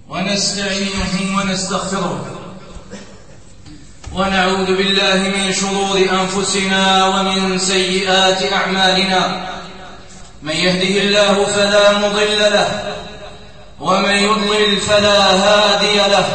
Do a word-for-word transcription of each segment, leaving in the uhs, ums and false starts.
ونستعينه ونستغفره ونعوذ بالله من شرور أنفسنا ومن سيئات أعمالنا. من يهده الله فلا مضل له ومن يضلل فلا هادي له،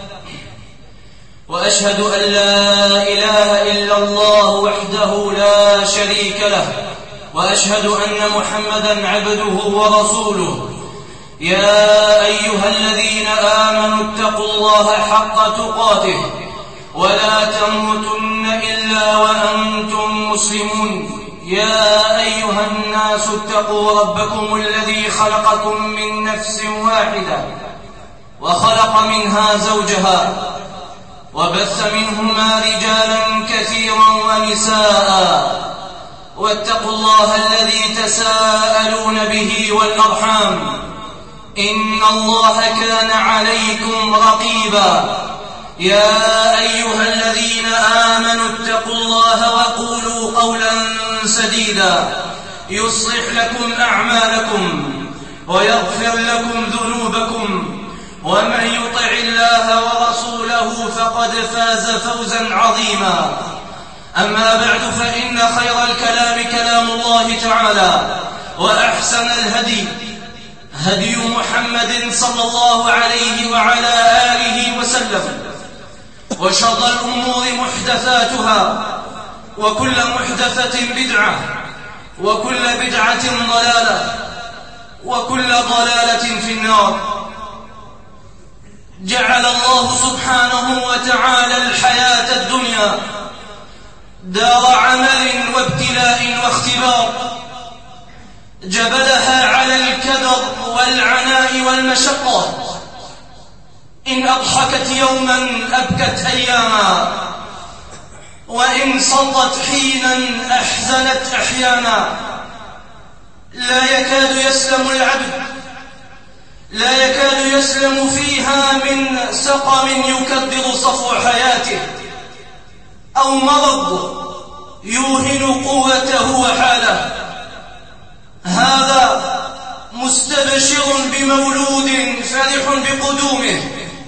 وأشهد أن لا إله إلا الله وحده لا شريك له، وأشهد أن محمدا عبده ورسوله. يا أيها الذين آمنوا اتقوا الله حق تقاته ولا تموتن إلا وأنتم مسلمون. يا أيها الناس اتقوا ربكم الذي خلقكم من نفس واحدة وخلق منها زوجها وبث منهما رجالا كثيرا ونساء، واتقوا الله الذي تساءلون به والأرحام، إن الله كان عليكم رقيبا. يا أيها الذين آمنوا اتقوا الله وقولوا قولا سديدا يصلح لكم أعمالكم ويغفر لكم ذنوبكم، ومن يطع الله ورسوله فقد فاز فوزا عظيما. أما بعد، فإن خير الكلام كلام الله تعالى، وأحسن الهدي هدي محمد صلى الله عليه وعلى آله وسلم، وشر الأمور محدثاتها، وكل محدثة بدعة، وكل بدعة ضلالة، وكل ضلالة في النار. جعل الله سبحانه وتعالى الحياة الدنيا دار عمل وابتلاء واختبار، جبلها على الكدر والعناء والمشقة. إن أضحكت يوما أبكت أياما، وإن صلت حينا أحزنت أحيانا. لا يكاد يسلم العبد لا يكاد يسلم فيها من سقم يكدر صفو حياته، أو مرض يوهن قوته وحاله. هذا مستبشر بمولود فرح بقدومه،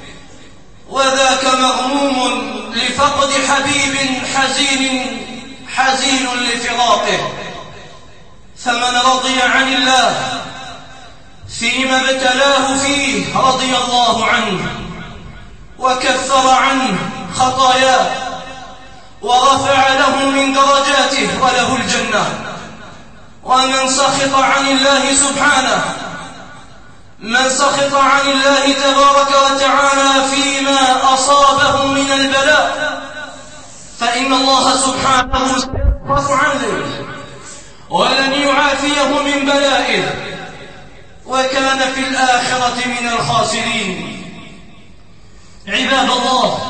وذاك مغموم لفقد حبيب حزين حزين لفراقه. فمن رضي عن الله فيما ابتلاه فيه رضي الله عنه، وكفر عنه خطاياه، ورفع له من درجاته وله الجنة. ومن سخط عن الله سبحانه من سخط عن الله تبارك وتعالى فيما أصابه من البلاء، فإن الله سبحانه يسخط عنه ولن يعافيه من بلائه، وكان في الآخرة من الخاسرين. عباد الله،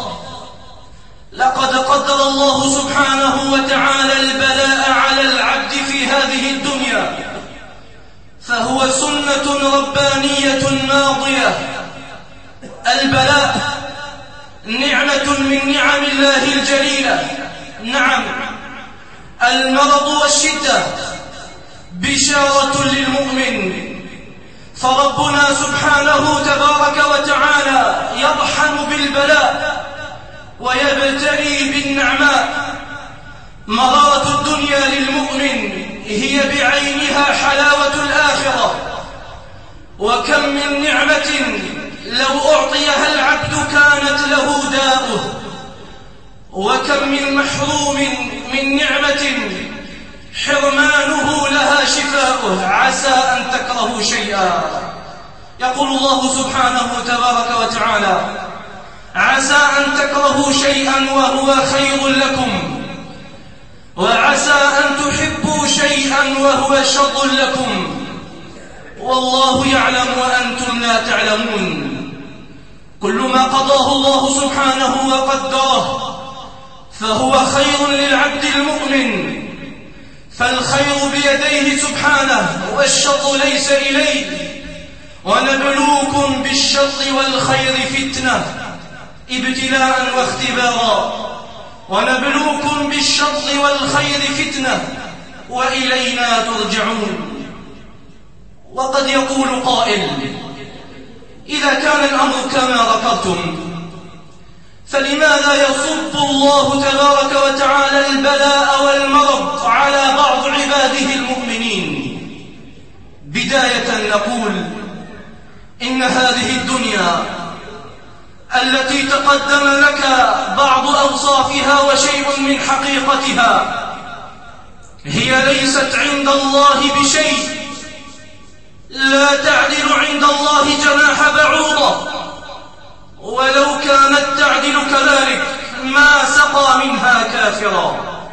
لقد قدر الله سبحانه وتعالى البلاء على العبد في هذه الدنيا، فهو سنة ربانية ماضية. البلاء نعمة من نعم الله الجليلة. نعم، المرض والشدة بشارة للمؤمن، فربنا سبحانه تبارك وتعالى يرحم بالبلاء ويبتلي بالنعماء. مرارة الدنيا للمؤمن هي بعينها حلاوة الآخرة، وكم من نعمة لو أعطيها العبد كانت له داؤه، وكم من محروم من نعمة حرمانه لها شفاؤه. عسى أن تكرهوا شيئا، يقول الله سبحانه تبارك وتعالى: عسى أن تكرهوا شيئا وهو خير لكم، وعسى أن تحبوا شيئا وهو شر لكم، والله يعلم وأنتم لا تعلمون. كل ما قضاه الله سبحانه وقدره فهو خير للعبد المؤمن، فالخير بيديه سبحانه والشر ليس إليه. ونبلوكم بالشر والخير فتنة، ابتلاء واختبارا. ونبلوكم بالشر والخير فتنة وإلينا ترجعون. وقد يقول قائل: إذا كان الأمر كما ذكرتم، فلماذا يصب الله تبارك وتعالى البلاء والمرض على بعض عباده المؤمنين؟ بداية نقول إن هذه الدنيا التي تقدم لك بعض أوصافها وشيء من حقيقتها هي ليست عند الله بشيء، لا تعدل عند الله جناح بعوضة، ولو كانت تعدل كذلك ما سقى منها كافرا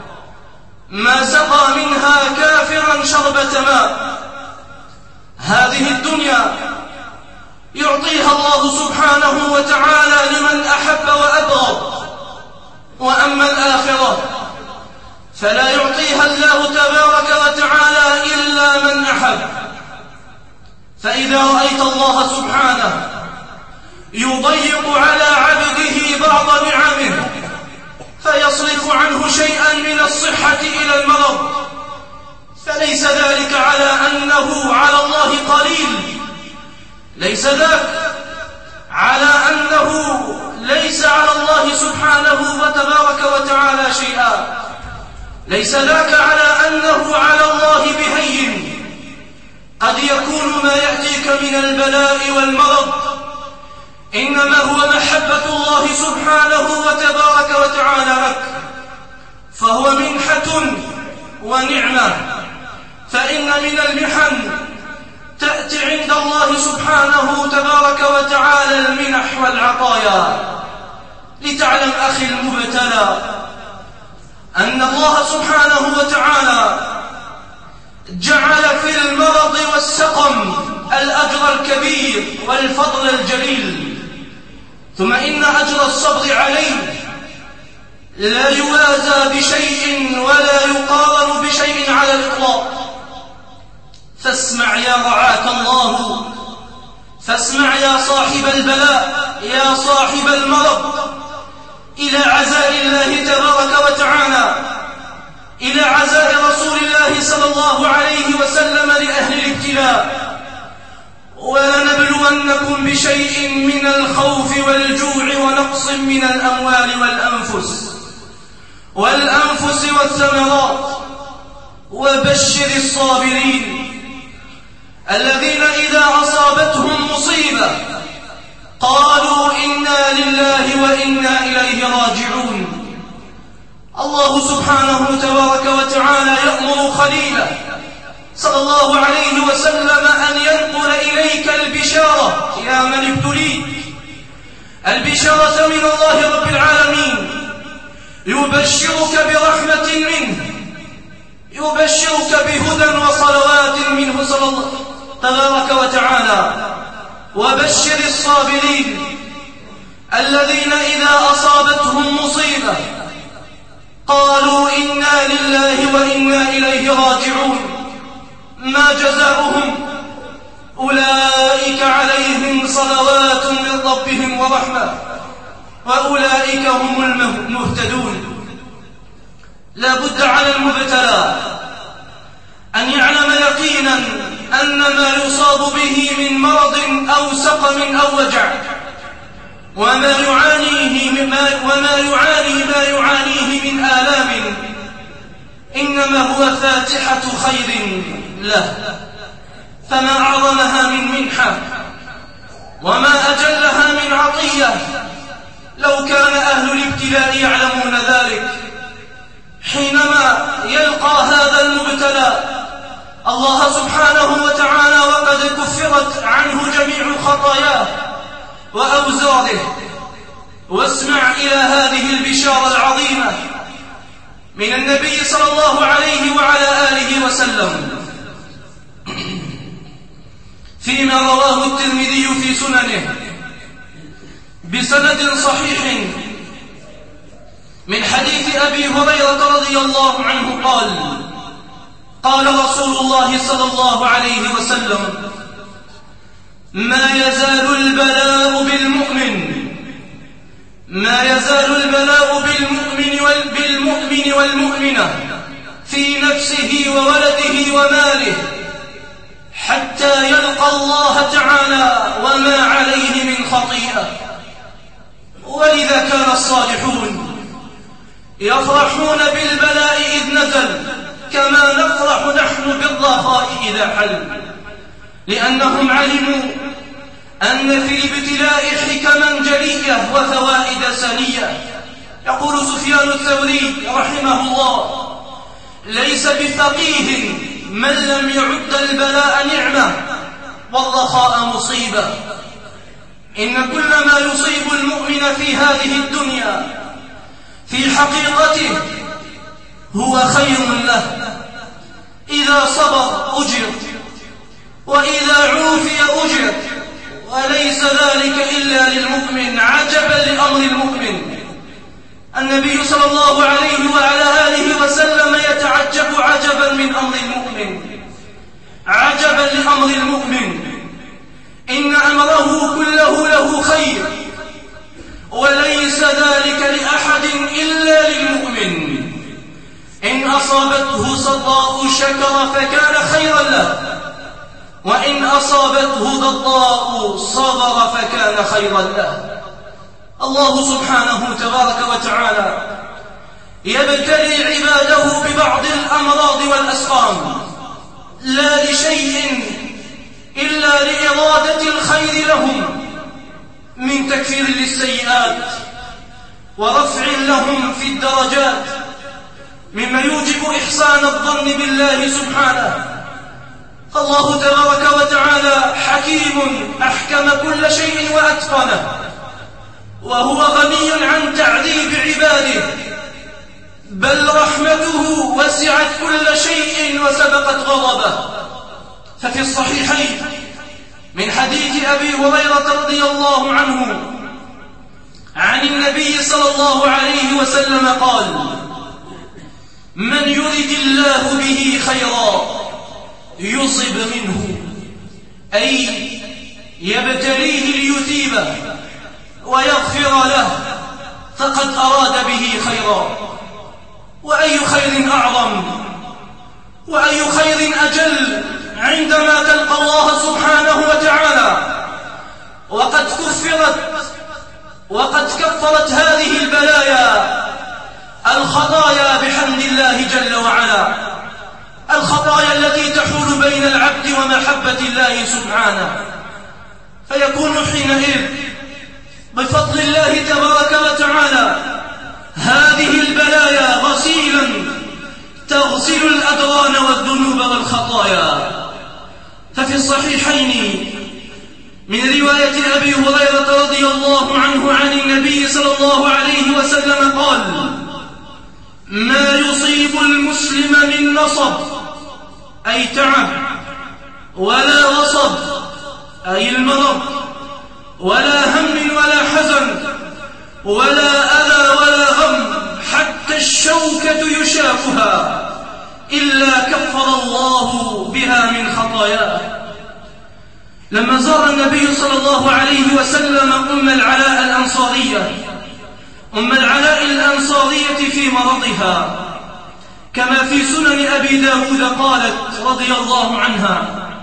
ما سقى منها كافرا شربة ماء. هذه الدنيا يعطيها الله سبحانه وتعالى لمن أحب وأبغض، وأما الآخرة فلا يعطيها الله تبارك وتعالى إلا من أحب. فإذا رأيت الله سبحانه يضيق على عبده بعض نعمه فيصرف عنه شيئا من الصحة إلى المرض، فليس ذلك على أنه على الله قليل، ليس ذاك على أنه ليس على الله سبحانه وتبارك وتعالى شيئا، ليس ذاك على أنه على الله بهين. قد يكون ما يأتيك من البلاء والمرض إنما هو محبة الله سبحانه وتبارك وتعالى لك، فهو منحة ونعمة. فإن من المحن تأتي عند الله سبحانه تبارك وتعالى المنح والعطايا. لتعلم أخي المبتلى أن الله سبحانه وتعالى جعل في المرض والسقم الأجر الكبير والفضل الجليل، ثم إن أجر الصبر عليه لا يوازى بشيء ولا يقارن بشيء على الإطلاق. فاسمع يا رعاك الله، فاسمع يا صاحب البلاء، يا صاحب المرض، إلى عزاء الله تبارك وتعالى، إلى عزاء رسول الله صلى الله عليه وسلم لأهل الابتلاء. ولنبلونكم بشيء من الخوف والجوع ونقص من الأموال والأنفس والأنفس والثمرات، وبشر الصابرين الذين إذا أصابتهم مصيبة قالوا إنا لله وإنا إليه راجعون. الله سبحانه تبارك وتعالى يأمر خليله صلى الله عليه وسلم أن ينقل إليك البشارة يا من ابتليت، البشارة من الله رب العالمين، يبشرك برحمة منه، يبشرك بهدى وصلوات منه صلى الله تبارك وتعالى. وبشر الصابرين الذين إذا أصابتهم مصيبة قالوا إنا لله وإنا إليه راجعون. ما جزاؤهم؟ أولئك عليهم صلوات من ربهم ورحمة وأولئك هم المهتدون. لا بد على المبتلى أن يعلم يقينا أن ما يصاب به من مرض أو سقم أو وجع وما يعانيه مما وما يعاني ما يعانيه من آلام إنما هو فاتحة خير له. فما أعظمها من منحة وما أجلها من عطية لو كان أهل الابتلاء يعلمون ذلك. حينما يلقى هذا المبتلى الله سبحانه وتعالى وقد كفرت عنه جميع خطاياه وأوزاره. واسمع إلى هذه البشارة العظيمة من النبي صلى الله عليه وعلى آله وسلم فيما رواه الترمذي في سننه بسند صحيح من حديث أبي هريرة رضي الله عنه قال: قال رسول الله صلى الله عليه وسلم: ما يزال البلاء بالمؤمن ما يزال البلاء بالمؤمن بالمؤمن والمؤمنة في نفسه وولده وماله حتى يلقى الله تعالى وما عليه يفرحون بالبلاء إذ نزل كما نفرح نحن بالرخاء إذا حل، لأنهم علموا أن في الابتلاء حكما جلية وفوائد سنية. يقول سفيان الثوري رحمه الله: ليس بفقيه من لم يعد البلاء نعمة والرخاء مصيبة. إن كل ما يصيب المؤمن في هذه الدنيا في حقيقته هو خير له، إذا صبر أجر، وإذا عوفي أجر، وليس ذلك إلا للمؤمن. عجبا لأمر المؤمن، النبي صلى الله عليه وعلى آله وسلم يتعجب عجبا من أمر المؤمن. عجبا لأمر المؤمن، إن أمره كله له خير، وليس ذلك لأحد إلا للمؤمن. إن أصابته سراء شكر فكان خيرا له، وإن أصابته ضراء صبر فكان خيرا له. الله سبحانه تبارك وتعالى يبتلي عباده ببعض الأمراض والأسقام، لا لشيء إلا لإرادة الخير لهم من تكفير للسيئات ورفع لهم في الدرجات، مما يوجب إحسان الظن بالله سبحانه. فالله تبارك وتعالى حكيم أحكم كل شيء وأتقنه، وهو غني عن تعذيب عباده، بل رحمته وسعت كل شيء وسبقت غضبه. ففي الصحيحين من حديث أبي هريرة رضي الله عنه عن النبي صلى الله عليه وسلم قال: من يرد الله به خيرا يصب منه، أي يبتليه ليثيبه ويغفر له، فقد أراد به خيرا. وأي خير أعظم وأي خير أجل عندما تلقى الله سبحانه وتعالى وقد كفرت وقد كفرت هذه البلايا الخطايا بحمد الله جل وعلا، الخطايا التي تحول بين العبد ومحبة الله سبحانه، فيكون حينئذ بفضل الله تبارك وتعالى هذه البلايا غسيلا تغسل الأدران والذنوب والخطايا. ففي الصحيحين من رواية أبي هريرة رضي الله عنه عن النبي صلى الله عليه وسلم قال: ما يصيب المسلم من نصب أي تعب، ولا وصب أي المرض، ولا هم ولا حزن، ولا أذى ولا غم، حتى الشوكة يشاكها، إلا كفر الله بها من خطاياه. لما زار النبي صلى الله عليه وسلم أم العلاء الأنصارية أم العلاء الأنصارية في مرضها، كما في سنن أبي داود قالت رضي الله عنها: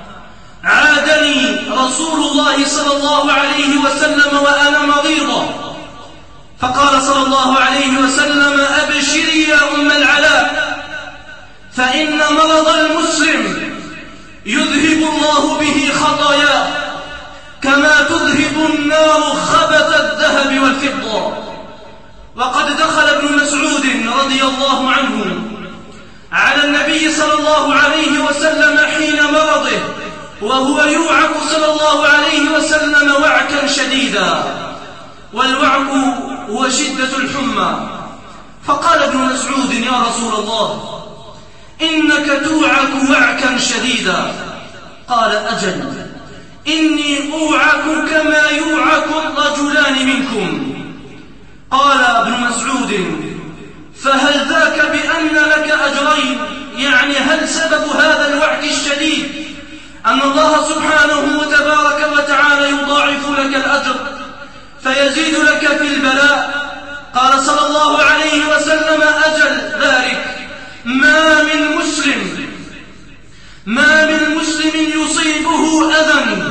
عادني رسول الله صلى الله عليه وسلم وأنا مريضة، فقال صلى الله عليه وسلم: أبشري يا أم العلاء، فإن مرض المسلم يذهب الله به خطاياه كما تذهب النار خبث الذهب والفضة. وقد دخل ابن مسعود رضي الله عنه على النبي صلى الله عليه وسلم حين مرضه وهو يوعك صلى الله عليه وسلم وعكا شديدا، والوعك هو شدة الحمى. فقال ابن مسعود: يا رسول الله، إنك توعك وعكا شديدا. قال: أجل، إني أوعك كما يوعك الرجلان منكم. قال ابن مسعود: فهل ذاك بأن لك أجرين؟ يعني هل سبب هذا الوعك الشديد أن الله سبحانه تبارك وتعالى يضاعف لك الأجر فيزيد لك في البلاء؟ قال صلى الله عليه وسلم: أجل ذلك، ما من مسلم ما من مسلم يصيبه أذى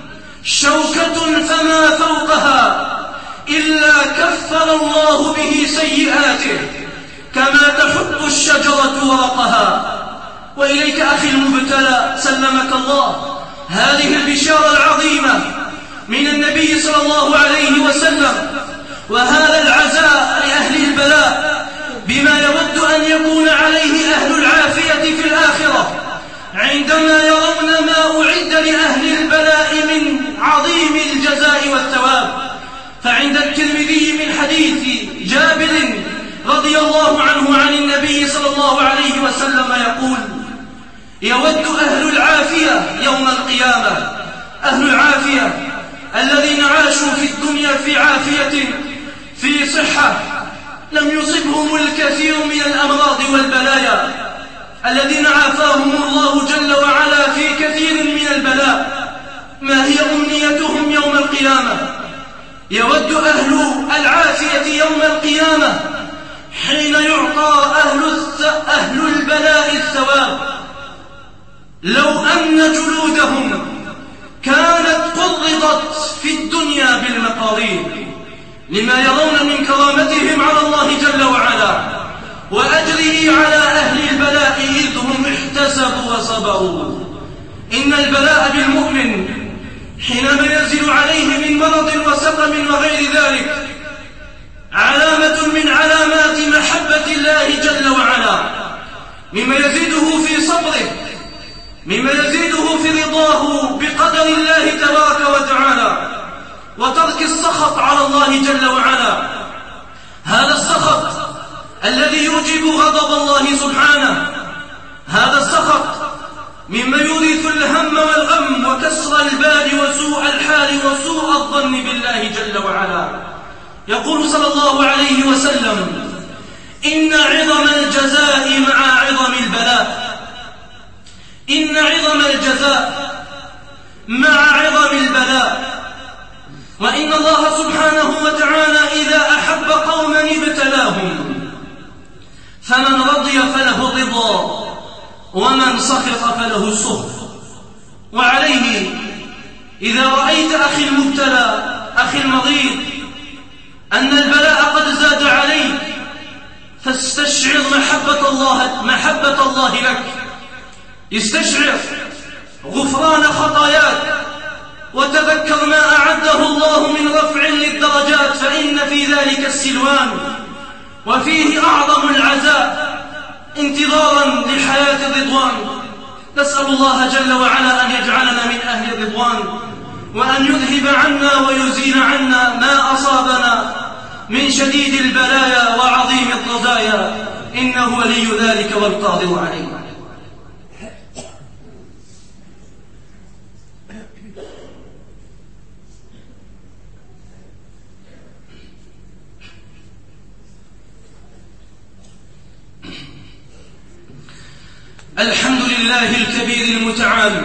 شوكة فما فوقها إلا كفر الله به سيئاته كما تحط الشجرة ورقها. وإليك أخي المبتلى سلمك الله هذه البشارة العظيمة من النبي صلى الله عليه وسلم، وهذا العزاء لأهل البلاء بما يود أن يكون عليه أهل العافية في الآخرة عندما يرون ما أعد لأهل البلاء من عظيم الجزاء والثواب. فعند الترمذي من حديث جابر رضي الله عنه عن النبي صلى الله عليه وسلم يقول: يود أهل العافية يوم القيامة، أهل العافية الذين عاشوا في الدنيا في عافية في صحة لم يصبهم الكثير من الأمراض والبلايا، الذين عافاهم الله جل وعلا في كثير من البلاء، ما هي أمنيتهم يوم القيامة؟ يود أهل العافية يوم القيامة حين يعطى أهل, أهل البلاء الثواب لو أن جلودهم كانت قرضت في الدنيا بالمقارير، لما يرون من كرامتهم على الله جل وعلا وأجره على أهل البلاء إذ هم احتسبوا وصبروا. إن البلاء بالمؤمن حينما ينزل عليه من مرض وسقم وغير ذلك علامة من علامات محبة الله جل وعلا، مما يزيده في صبره، مما يزيده في رضاه بقدر الله تبارك وتعالى وترك السخط على الله جل وعلا. هذا السخط الذي يوجب غضب الله سبحانه، هذا السخط مما يورث الهم والغم وكسر البال وسوء الحال وسوء الظن بالله جل وعلا. يقول صلى الله عليه وسلم: إن عظم الجزاء مع عظم البلاء، إن عظم الجزاء مع عظم البلاء. وإن الله سبحانه وتعالى إذا أحب قوما ابتلاهم، فمن رضي فله الرضا ومن سخط فله السخط. وعليه إذا رأيت أخي المبتلى أخي المريض أن البلاء قد زاد عليك فاستشعر محبة الله, محبة الله لك، استشعر غفران خطاياك وتذكر ما أعده الله من رفع للدرجات، فإن في ذلك السلوان وفيه أعظم العزاء انتظارا لحياة الرضوان. نسأل الله جل وعلا أن يجعلنا من أهل الرضوان، وأن يذهب عنا ويزيل عنا ما أصابنا من شديد البلايا وعظيم الرزايا، إنه ولي ذلك والقادر عليه. الحمد لله الكبير المتعال،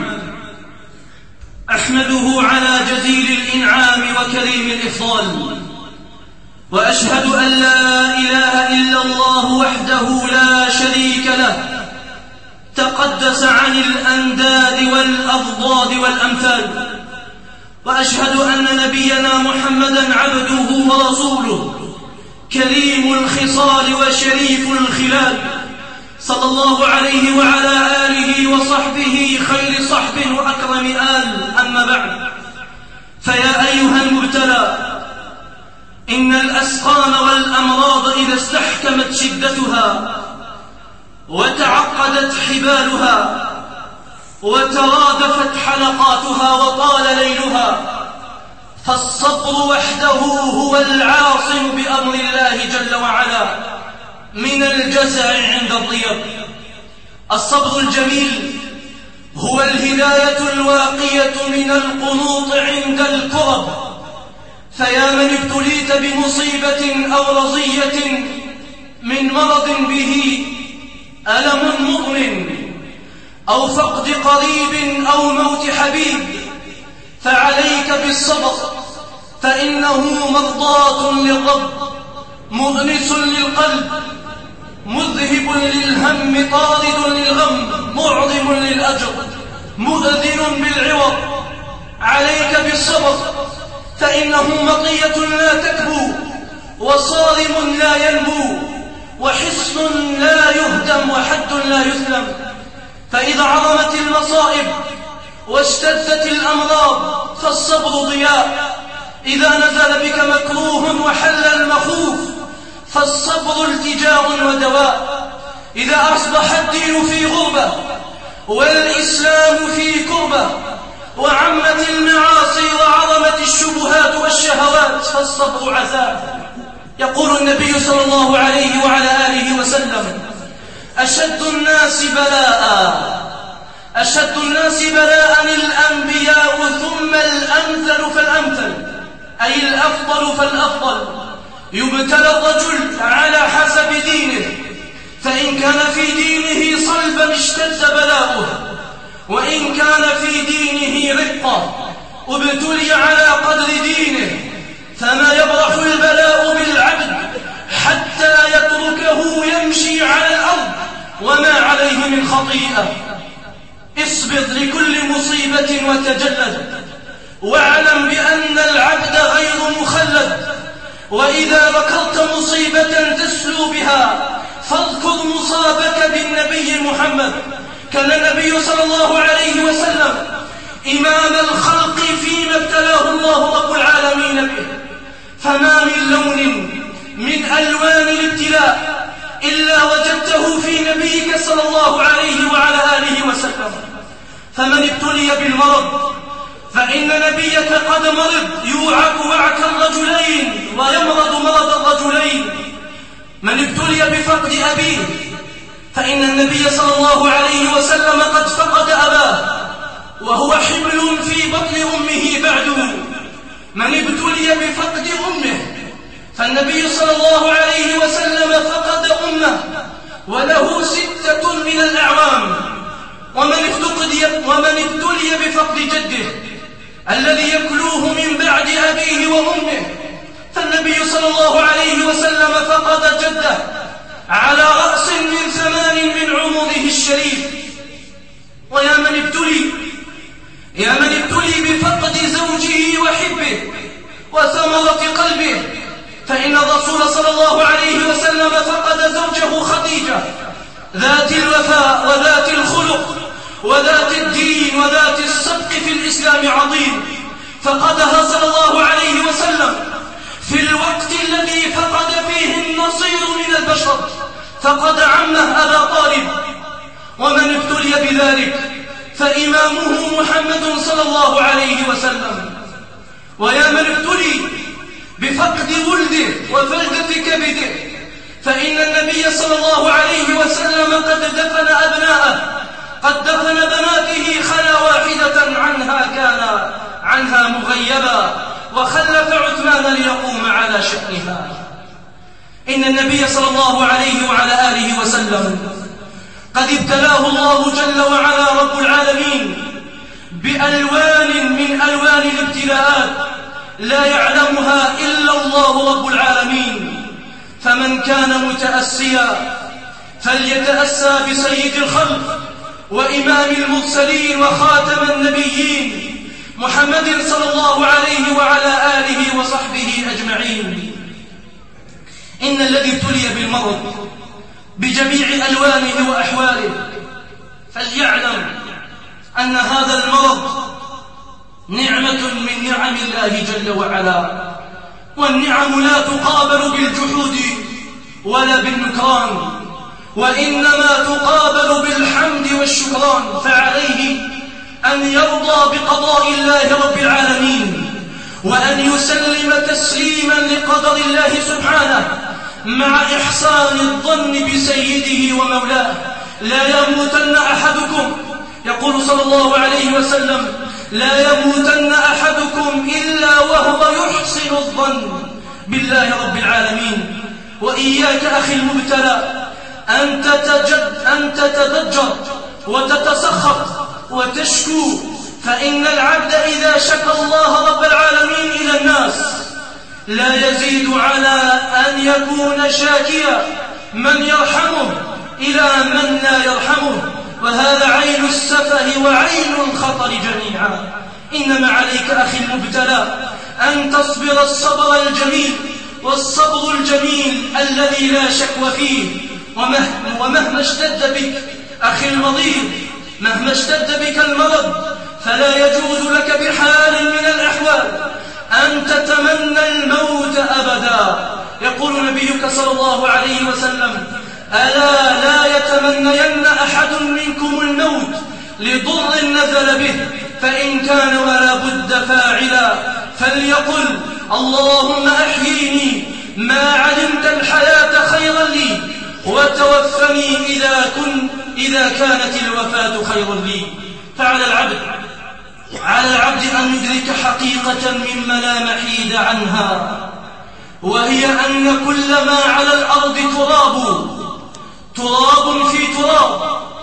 أحمده على جزيل الإنعام وكريم الإفضال، وأشهد أن لا إله إلا الله وحده لا شريك له، تقدس عن الأنداد والأضداد والأمثال. وأشهد أن نبينا محمدا عبده ورسوله كريم الخصال وشريف الخلال، صلى الله عليه وعلى آله وصحبه خير صحب وأكرم آل. أما بعد، فيا أيها المبتلى، إن الأسقام والأمراض إذا استحكمت شدتها وتعقدت حبالها وترادفت حلقاتها وطال ليلها، فالصبر وحده هو العاصم بأمر الله جل وعلا من الجزع عند الضيق. الصبر الجميل هو الهداية الواقية من القنوط عند الكرب. فيا من ابتليت بمصيبة أو رزية من مرض به ألم مؤمن أو فقد قريب أو موت حبيب، فعليك بالصبر، فإنه مرضاة للرب، مؤنس للقلب، مذهب للهم، طارد للغم، معظم للأجر، مؤذن بالعوض. عليك بالصبر، فإنه مطية لا تكبو، وصارم لا ينبو، وحصن لا يهدم وحد لا يثلم. فإذا عظمت المصائب واشتدت الأمراض فالصبر ضياء. إذا نزل بك مكروه وحل المخوف فالصبر التجاء ودواء. إذا أصبح الدين في غربة والإسلام في كربة وعمت المعاصي وعظمت الشبهات والشهوات فالصبر عذاب. يقول النبي صلى الله عليه وعلى آله وسلم: أشد الناس بلاء أشد الناس بلاء الأنبياء ثم الأمثل فالأمثل، أي الأفضل فالأفضل. يبتلى الرجل على حسب دينه، فإن كان في دينه صلبا اشتد بلاؤه، وإن كان في دينه رقة ابتلي على قدر دينه. فما يبرح البلاء بالعبد حتى يتركه يمشي على الأرض وما عليه من خطيئة. اصبر لكل مصيبة وتجلد، واعلم بأن العبد غير مخلد. وإذا ذكرت مصيبة تسلو بها فاذكر مصابك بالنبي محمد. كان النبي صلى الله عليه وسلم إمام الخلق فيما ابتلاه الله رب العالمين به، فما من لون من ألوان الابتلاء إلا وجدته في نبيك صلى الله عليه وعلى آله وسلم. فمن ابتلي بالمرض فإن نبيك قد مرض، يوعك وعك الرجلين ويمرض مرض الرجلين. من ابتلي بفقد أبيه فإن النبي صلى الله عليه وسلم قد فقد أباه وهو حمل في بطن أمه بعده. من ابتلي بفقد أمه فالنبي صلى الله عليه وسلم فقد أمه وله ستة من الأعوام. ومن ابتلي بفقد جده الذي يكلوه من بعد أبيه وأمه فالنبي صلى الله عليه وسلم فقد جده على رأس من ثمان من عمره الشريف. ويا من ابتلي يا من ابتلي بفقد زوجه وحبه وثمرة قلبه فإن الرسول صلى الله عليه وسلم فقد زوجه خديجة ذات الوفاء وذات الخلق وذات الدين وذات السبق في الإسلام عظيم، فقدها صلى الله عليه وسلم في الوقت الذي فقد فيه النصير من البشر، فقد عمه أبا طالب. ومن ابتلي بذلك فإمامه محمد صلى الله عليه وسلم. ويا من ابتلي بفقد ولده وفلتة كبده فإن النبي صلى الله عليه وسلم قد دفن أبناءه، قد دفن بناته خلا واحدة عنها كان عنها مغيبا وخلف عثمان ليقوم على شأنها. إن النبي صلى الله عليه وعلى آله وسلم قد ابتلاه الله جل وعلا رب العالمين بألوان من ألوان الابتلاءات لا يعلمها إلا الله رب العالمين. فمن كان متأسيا فليتأسى بسيد الخلق وإمام المرسلين وخاتم النبيين محمد صلى الله عليه وعلى آله وصحبه أجمعين. إن الذي ابتلي بالمرض بجميع ألوانه وأحواله فليعلم أن هذا المرض نعمة من نعم الله جل وعلا، والنعم لا تقابل بالجحود ولا بالنكران، وإنما تقابل بالحمد والشكران. فعليه أن يرضى بقضاء الله رب العالمين وأن يسلم تسليما لقدر الله سبحانه مع إحسان الظن بسيده ومولاه. لا يموتن أحدكم، يقول صلى الله عليه وسلم: لا يموتن أحدكم إلا وهو يحسن الظن بالله رب العالمين. وإياك أخي المبتلى أن تتجد أن تتضجر وتتسخط وتشكو، فإن العبد إذا شكى الله رب العالمين إلى الناس لا يزيد على أن يكون شاكيا من يرحمه إلى من لا يرحمه، وهذا عين السفه وعين الخطر جميعا. إنما عليك أخي المبتلى أن تصبر الصبر الجميل والصبر الجميل الذي لا شكوى فيه. ومهما اشتد بك أخي المريض، مهما اشتد بك المرض، فلا يجوز لك بحال من الأحوال أن تتمنى الموت أبدا. يقول نبيك صلى الله عليه وسلم: ألا لا يتمنين أحد منكم الموت لضر نزل به، فإن كان ولا بد فاعلا فليقل: اللهم أحييني ما علمت الحياة خيرا لي، وتوفني إذا, كن إذا كانت الوفاة خيرا لي. فعلى العبد على العبد أن يدرك حقيقة مما لا محيد عنها، وهي أن كل ما على الأرض تراب تراب في تراب،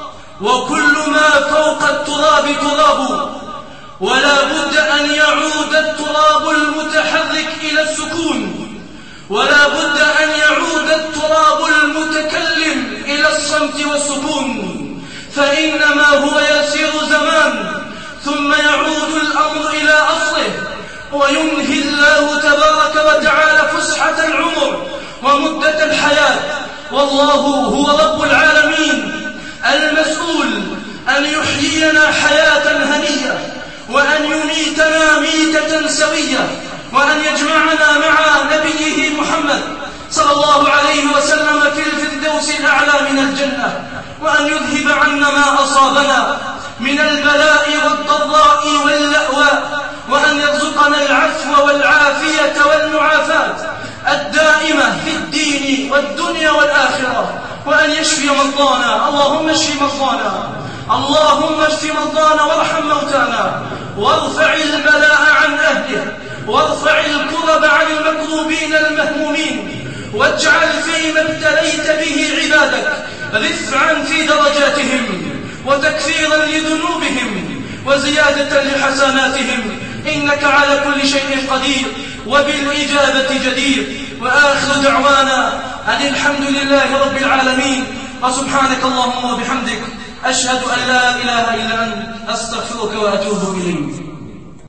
وكل ما فوق التراب تراب، ولا بد أن يعود التراب المتحرك إلى السكون، ولا بد أن يعود التراب المتكلم إلى الصمت والسكون، فإنما هو يسير زمان ثم يعود الأمر إلى أصله، وينهي الله تبارك وتعالى فسحة العمر ومدة الحياة. والله هو رب العالمين المسؤول أن يحيينا حياة هنية، وأن يميتنا ميتة سوية، وأن يجمعنا مع نبيه محمد صلى الله عليه وسلم في الفردوس الأعلى من الجنة، وأن يذهب عنا ما أصابنا من البلاء والضراء واللأواء، وأن يرزقنا العفو والعافية والمعافاة الدائمة في الدين والدنيا والآخرة، وأن يشفي مرضانا. اللهم اشف مرضانا، اللهم اشف مرضانا وارحم موتانا، وارفع البلاء عن أهله، وارفع الكرب عن المكروبين المهمومين، واجعل فيما ابتليت به عبادك رفعا في درجاتهم، وتكفيرا لذنوبهم، وزيادة لحسناتهم، إنك على كل شيء قدير وبالإجابة جدير. وآخر دعوانا أن الحمد لله رب العالمين، وسبحانك اللهم وبحمدك أشهد أن لا إله إلا أنت أستغفرك وأتوب إليك.